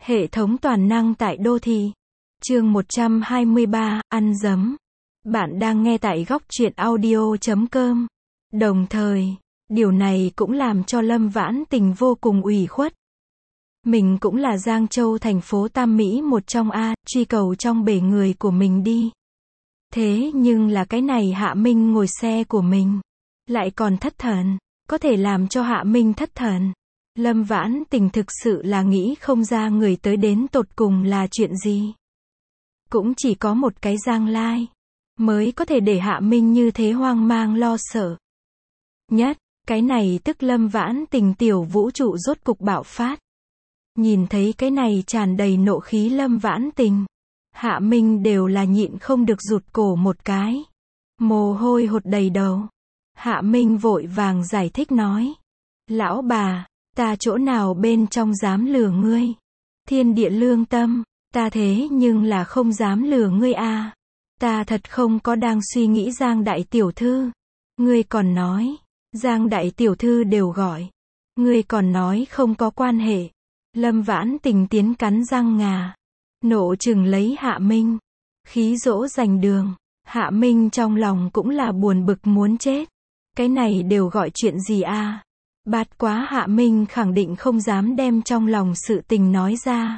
Hệ thống toàn năng tại đô thị. Chương 123, ăn dấm. Bạn đang nghe tại góc truyện audio.com. Đồng thời, điều này cũng làm cho Lâm Vãn Tình vô cùng ủy khuất. Mình cũng là Giang Châu thành phố Tam Mỹ một trong truy cầu trong bể người của mình đi. Thế nhưng là cái này Hạ Minh ngồi xe của mình, lại còn thất thần, có thể làm cho Hạ Minh thất thần. Lâm Vãn Tình thực sự là nghĩ không ra người tới đến tột cùng là chuyện gì. Cũng chỉ có một cái Giang Lai mới có thể để Hạ Minh như thế hoang mang lo sợ. Nhất, cái này tức Lâm Vãn Tình tiểu vũ trụ rốt cục bạo phát. Nhìn thấy cái này tràn đầy nộ khí Lâm Vãn Tình, Hạ Minh đều là nhịn không được rụt cổ một cái. Mồ hôi hột đầy đầu. Hạ Minh vội vàng giải thích nói. Lão bà, ta chỗ nào bên trong dám lừa ngươi. Thiên địa lương tâm, ta thế nhưng là không dám lừa ngươi à. Ta thật không có đang suy nghĩ Giang đại tiểu thư. Ngươi còn nói, Giang đại tiểu thư đều gọi. Ngươi còn nói không có quan hệ. Lâm Vãn Tình tiến cắn răng ngà. Nộ chừng lấy Hạ Minh. Khí dỗ giành đường. Hạ Minh trong lòng cũng là buồn bực muốn chết. Cái này đều gọi chuyện gì à? Bát quá Hạ Minh khẳng định không dám đem trong lòng sự tình nói ra.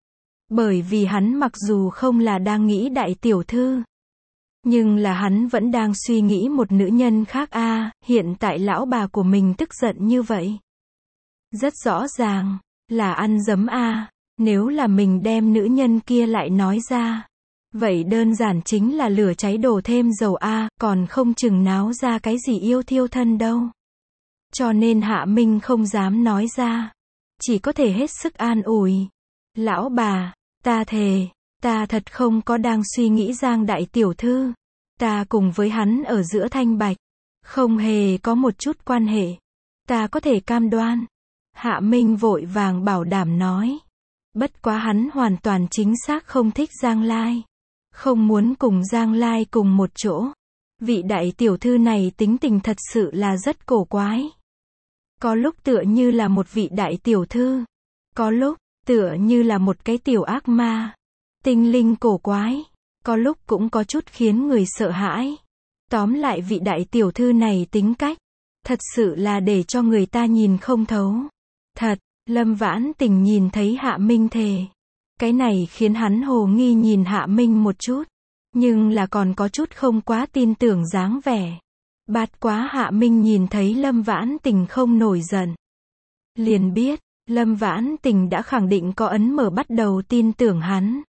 Bởi vì hắn mặc dù không là đang nghĩ đại tiểu thư, nhưng là hắn vẫn đang suy nghĩ một nữ nhân khác hiện tại lão bà của mình tức giận như vậy. Rất rõ ràng, là ăn dấm nếu là mình đem nữ nhân kia lại nói ra. Vậy đơn giản chính là lửa cháy đổ thêm dầu còn không chừng náo ra cái gì yêu thiêu thân đâu. Cho nên Hạ Minh không dám nói ra. Chỉ có thể hết sức an ủi. Lão bà, ta thề, ta thật không có đang suy nghĩ Giang đại tiểu thư. Ta cùng với hắn ở giữa thanh bạch, không hề có một chút quan hệ. Ta có thể cam đoan. Hạ Minh vội vàng bảo đảm nói. Bất quá hắn hoàn toàn chính xác không thích Giang Lai. Không muốn cùng Giang Lai cùng một chỗ. Vị đại tiểu thư này tính tình thật sự là rất cổ quái. Có lúc tựa như là một vị đại tiểu thư. Có lúc, tựa như là một cái tiểu ác ma. Tinh linh cổ quái. Có lúc cũng có chút khiến người sợ hãi. Tóm lại vị đại tiểu thư này tính cách. Thật sự là để cho người ta nhìn không thấu. Thật, Lâm Vãn Tình nhìn thấy Hạ Minh thề. Cái này khiến hắn hồ nghi nhìn Hạ Minh một chút. Nhưng là còn có chút không quá tin tưởng dáng vẻ. Bát quá Hạ Minh nhìn thấy Lâm Vãn Tình không nổi giận. Liền biết, Lâm Vãn Tình đã khẳng định có ấn mở bắt đầu tin tưởng hắn.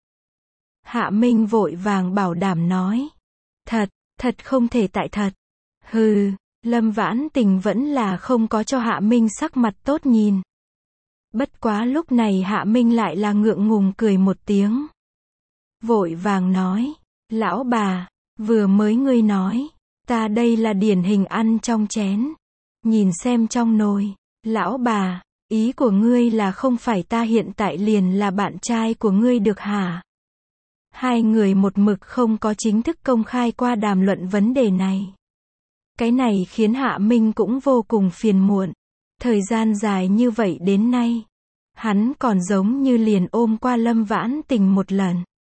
Hạ Minh vội vàng bảo đảm nói. Thật không thể tại thật. Hừ, Lâm Vãn Tình vẫn là không có cho Hạ Minh sắc mặt tốt nhìn. Bất quá lúc này Hạ Minh lại là ngượng ngùng cười một tiếng. Vội vàng nói. Lão bà, vừa mới ngươi nói. Ta đây là điển hình ăn trong chén. Nhìn xem trong nồi. Lão bà, ý của ngươi là không phải ta hiện tại liền là bạn trai của ngươi được hả? Hai người một mực không có chính thức công khai qua đàm luận vấn đề này. Cái này khiến Hạ Minh cũng vô cùng phiền muộn. Thời gian dài như vậy đến nay, hắn còn giống như liền ôm qua Lâm Vãn Tình một lần.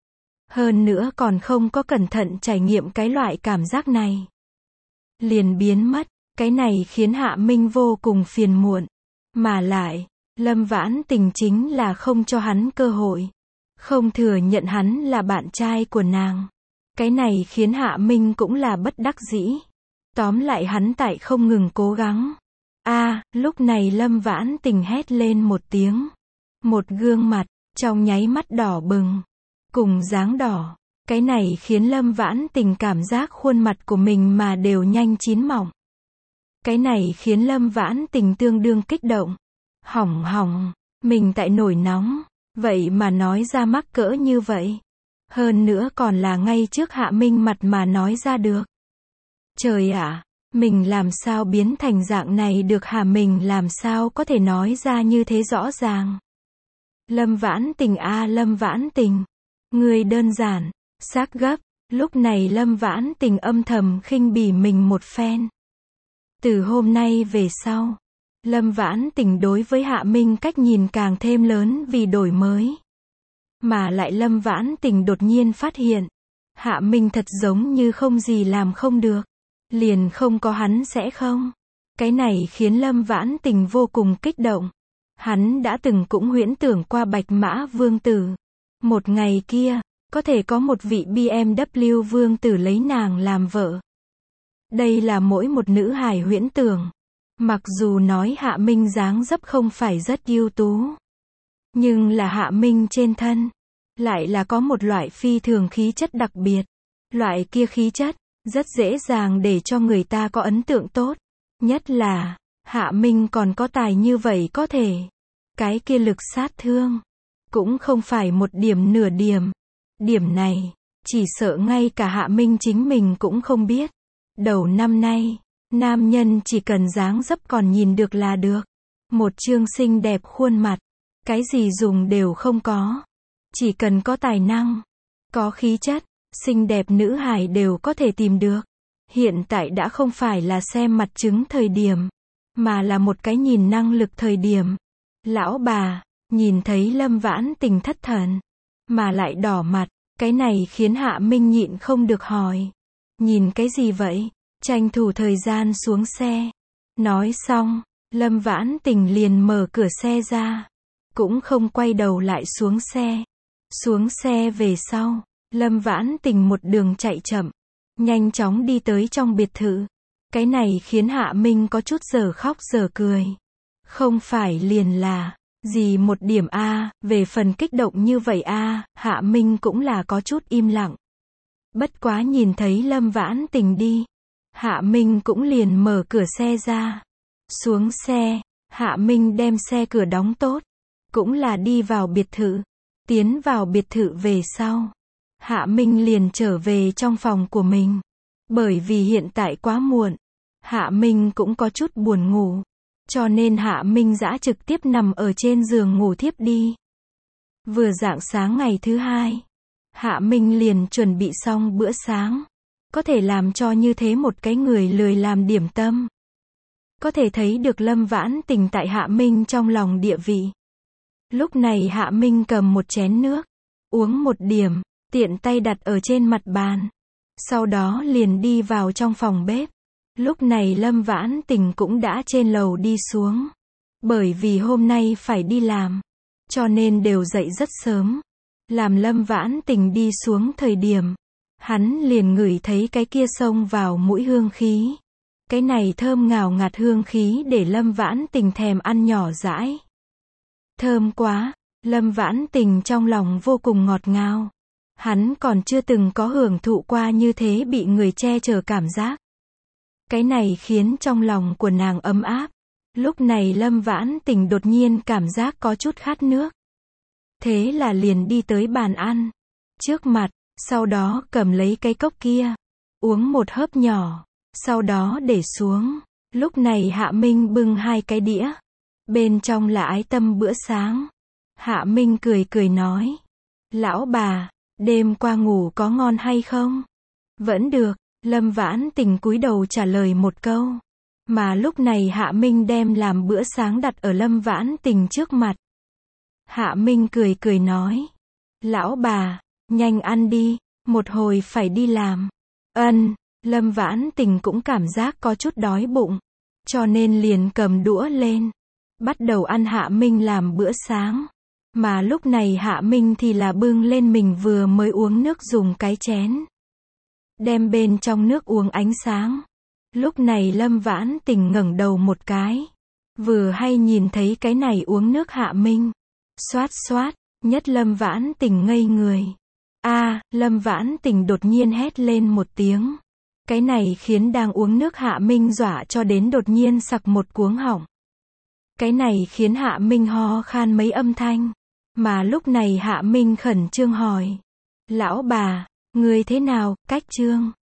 Hơn nữa còn không có cẩn thận trải nghiệm cái loại cảm giác này. Liền biến mất, cái này khiến Hạ Minh vô cùng phiền muộn. Mà lại, Lâm Vãn Tình chính là không cho hắn cơ hội. Không thừa nhận hắn là bạn trai của nàng. Cái này khiến Hạ Minh cũng là bất đắc dĩ. Tóm lại hắn tại không ngừng cố gắng. Lúc này Lâm Vãn Tình hét lên một tiếng. Một gương mặt, trong nháy mắt đỏ bừng. Cùng dáng đỏ. Cái này khiến Lâm Vãn Tình cảm giác khuôn mặt của mình mà đều nhanh chín mọng. Cái này khiến Lâm Vãn Tình tương đương kích động. Hỏng, mình tại nổi nóng. Vậy mà nói ra mắc cỡ như vậy. Hơn nữa còn là ngay trước Hạ Minh mặt mà nói ra được. Trời ạ, mình làm sao biến thành dạng này được hả? Mình làm sao có thể nói ra như thế rõ ràng. Lâm Vãn Tình Lâm Vãn Tình. Người đơn giản, xác gấp. Lúc này Lâm Vãn Tình âm thầm khinh bỉ mình một phen. Từ hôm nay về sau, Lâm Vãn Tình đối với Hạ Minh cách nhìn càng thêm lớn vì đổi mới. Mà lại Lâm Vãn Tình đột nhiên phát hiện, Hạ Minh thật giống như không gì làm không được. Liền không có hắn sẽ không. Cái này khiến Lâm Vãn Tình vô cùng kích động. Hắn đã từng cũng huyễn tưởng qua Bạch Mã Vương Tử. Một ngày kia, có thể có một vị BMW Vương Tử lấy nàng làm vợ. Đây là mỗi một nữ hài huyễn tưởng. Mặc dù nói Hạ Minh dáng dấp không phải rất ưu tú, nhưng là Hạ Minh trên thân lại là có một loại phi thường khí chất đặc biệt. Loại kia khí chất rất dễ dàng để cho người ta có ấn tượng tốt. Nhất là Hạ Minh còn có tài như vậy có thể. Cái kia lực sát thương cũng không phải một điểm nửa điểm. Điểm này chỉ sợ ngay cả Hạ Minh chính mình cũng không biết. Đầu năm nay, nam nhân chỉ cần dáng dấp còn nhìn được là được. Một trương xinh đẹp khuôn mặt, cái gì dùng đều không có. Chỉ cần có tài năng, có khí chất, xinh đẹp nữ hài đều có thể tìm được. Hiện tại đã không phải là xem mặt chứng thời điểm, mà là một cái nhìn năng lực thời điểm. Lão bà, nhìn thấy Lâm Vãn Tình thất thần, mà lại đỏ mặt, cái này khiến Hạ Minh nhịn không được hỏi. Nhìn cái gì vậy? Tranh thủ thời gian xuống xe. Nói xong, Lâm Vãn Tình liền mở cửa xe ra. Cũng không quay đầu lại xuống xe. Xuống xe về sau, Lâm Vãn Tình một đường chạy chậm, nhanh chóng đi tới trong biệt thự. Cái này khiến Hạ Minh có chút giờ khóc giờ cười. Không phải liền là gì một điểm a, về phần kích động như vậy a, Hạ Minh cũng là có chút im lặng. Bất quá nhìn thấy Lâm Vãn Tình đi, Hạ Minh cũng liền mở cửa xe ra. Xuống xe, Hạ Minh đem xe cửa đóng tốt, cũng là đi vào biệt thự. Tiến vào biệt thự về sau, Hạ Minh liền trở về trong phòng của mình. Bởi vì hiện tại quá muộn, Hạ Minh cũng có chút buồn ngủ, cho nên Hạ Minh dã trực tiếp nằm ở trên giường ngủ thiếp đi. Vừa rạng sáng ngày thứ hai, Hạ Minh liền chuẩn bị xong bữa sáng. Có thể làm cho như thế một cái người lười làm điểm tâm. Có thể thấy được Lâm Vãn Tình tại Hạ Minh trong lòng địa vị. Lúc này Hạ Minh cầm một chén nước, uống một điểm, tiện tay đặt ở trên mặt bàn. Sau đó liền đi vào trong phòng bếp. Lúc này Lâm Vãn Tình cũng đã trên lầu đi xuống. Bởi vì hôm nay phải đi làm, cho nên đều dậy rất sớm. Làm Lâm Vãn Tình đi xuống thời điểm, hắn liền ngửi thấy cái kia xông vào mũi hương khí. Cái này thơm ngào ngạt hương khí để Lâm Vãn Tình thèm ăn nhỏ dãi. Thơm quá, Lâm Vãn Tình trong lòng vô cùng ngọt ngào. Hắn còn chưa từng có hưởng thụ qua như thế bị người che chở cảm giác. Cái này khiến trong lòng của nàng ấm áp. Lúc này Lâm Vãn Tình đột nhiên cảm giác có chút khát nước. Thế là liền đi tới bàn ăn trước mặt, sau đó cầm lấy cái cốc kia, uống một hớp nhỏ, sau đó để xuống. Lúc này Hạ Minh bưng hai cái đĩa, bên trong là ái tâm bữa sáng. Hạ Minh cười cười nói, lão bà, đêm qua ngủ có ngon hay không? Vẫn được, Lâm Vãn Tình cúi đầu trả lời một câu. Mà lúc này Hạ Minh đem làm bữa sáng đặt ở Lâm Vãn Tình trước mặt. Hạ Minh cười cười nói, lão bà, nhanh ăn đi, một hồi phải đi làm. Lâm Vãn Tình cũng cảm giác có chút đói bụng, cho nên liền cầm đũa lên, bắt đầu ăn Hạ Minh làm bữa sáng. Mà lúc này Hạ Minh thì là bưng lên mình vừa mới uống nước dùng cái chén, đem bên trong nước uống ánh sáng. Lúc này Lâm Vãn Tình ngẩng đầu một cái, vừa hay nhìn thấy cái này uống nước Hạ Minh. Xoát xoát, nhất Lâm Vãn Tình ngây người. Lâm Vãn Tình đột nhiên hét lên một tiếng. Cái này khiến đang uống nước Hạ Minh dọa cho đến đột nhiên sặc một cuống họng. Cái này khiến Hạ Minh ho khan mấy âm thanh. Mà lúc này Hạ Minh khẩn trương hỏi, lão bà, người thế nào, cách trương?